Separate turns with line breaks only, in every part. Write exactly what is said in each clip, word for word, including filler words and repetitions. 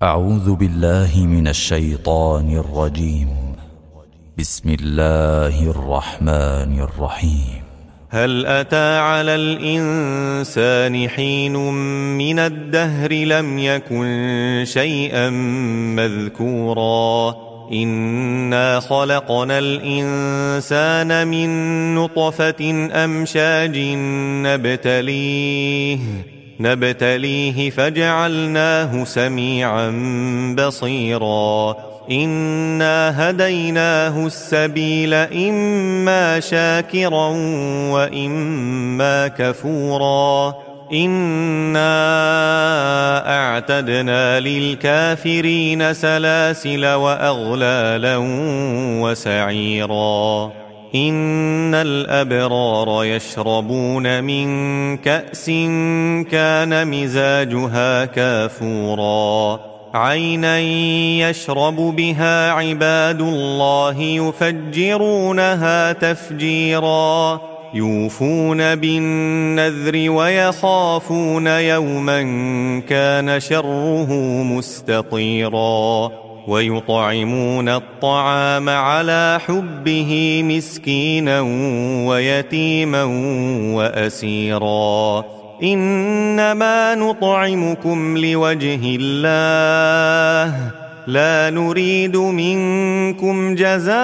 أعوذ بالله من الشيطان الرجيم. بسم الله الرحمن الرحيم.
هل أتى على الإنسان حين من الدهر لم يكن شيئا مذكورا إنا خلقنا الإنسان من نطفة أمشاج نبتليه نبتليه فجعلناه سميعا بصيرا إنا هديناه السبيل إما شاكرا وإما كفورا إنا أعتدنا للكافرين سلاسل وأغلالا وسعيرا إن الأبرار يشربون من كأس كان مزاجها كافورا عينا يشرب بها عباد الله يفجرونها تفجيرا يوفون بالنذر ويخافون يوما كان شره مستطيرا ويطعمون الطعام على حبه مسكينا ويتيما وأسيرا إنما نطعمكم لوجه الله لا نريد منكم جزاء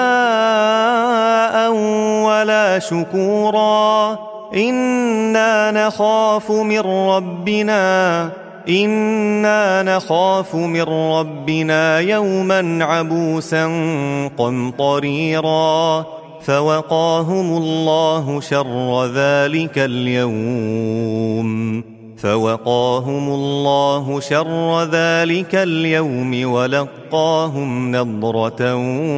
ولا شكورا إنا نخاف من ربنا إنا نخاف من ربنا يوما عبوسا قمطريرا فوقاهم الله شر ذلك اليوم فوقاهم الله شر ذلك اليوم ولقاهم نضرة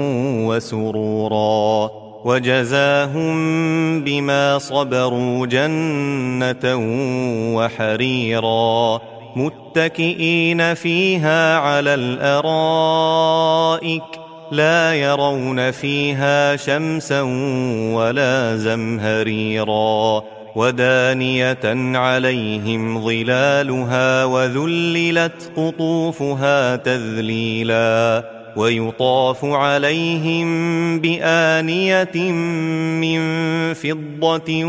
وسرورا وجزاهم بما صبروا جنة وحريرا متكئين فيها على الأرائك لا يرون فيها شمسا ولا زمهريرا ودانية عليهم ظلالها وذللت قطوفها تذليلا ويطاف عليهم بآنية من فضة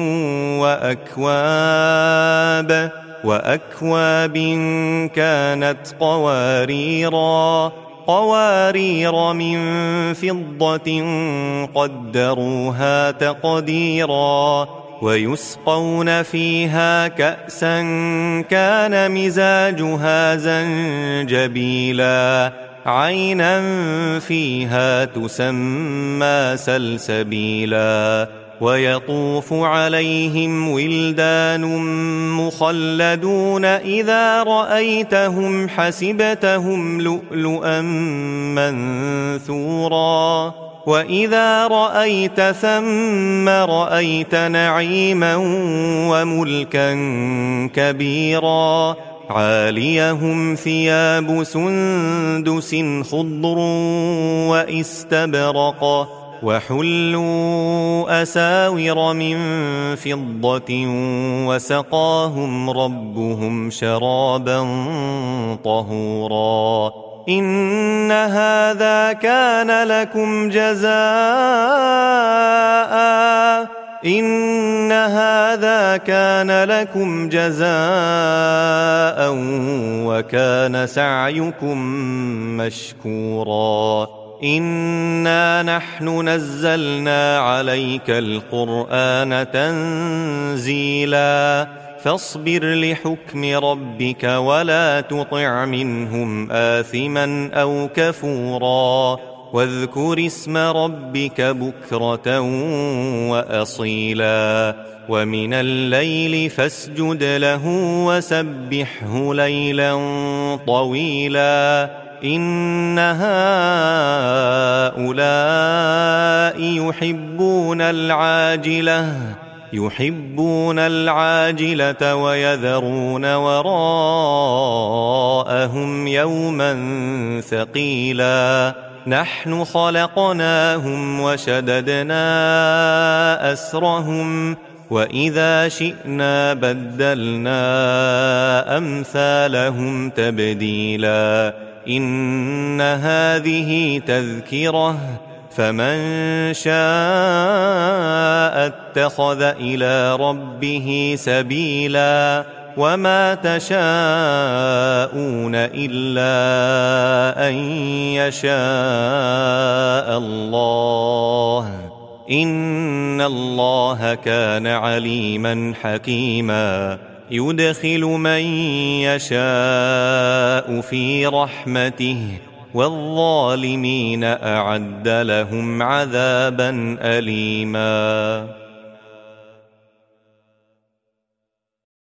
وأكواب وأكواب كانت قواريرا قوارير من فضة قدروها تقديرا ويسقون فيها كأسا كان مزاجها زنجبيلا عينا فيها تسمى سلسبيلا ويطوف عليهم ولدان مخلدون إذا رأيتهم حسبتهم لؤلؤا منثورا وإذا رأيت ثم رأيت نعيما وملكا كبيرا عاليهم ثياب سندس خضر واستبرق وحلوا أساور من فضة وسقاهم ربهم شرابا طهورا إن هذا كان لكم جزاء إن هذا كان لكم جزاء وكان سعيكم مشكورا إنا نحن نزلنا عليك القرآن تنزيلا فاصبر لحكم ربك ولا تطع منهم آثما أو كفورا واذكر اسم ربك بكرة وأصيلا ومن الليل فاسجد له وسبحه ليلا طويلا إن هؤلاء يحبون العاجلة يحبون العاجلة ويذرون وراءهم يوما ثقيلا نحن خلقناهم وشددنا أسرهم وإذا شئنا بدلنا أمثالهم تبديلا إن هذه تذكرة فمن شاء اتخذ إلى ربه سبيلا وما تشاءون إلا أن يشاء الله إن الله كان عليما حكيما يدخل من يشاء في رحمته والظالمين أعد لهم عذابا أليما.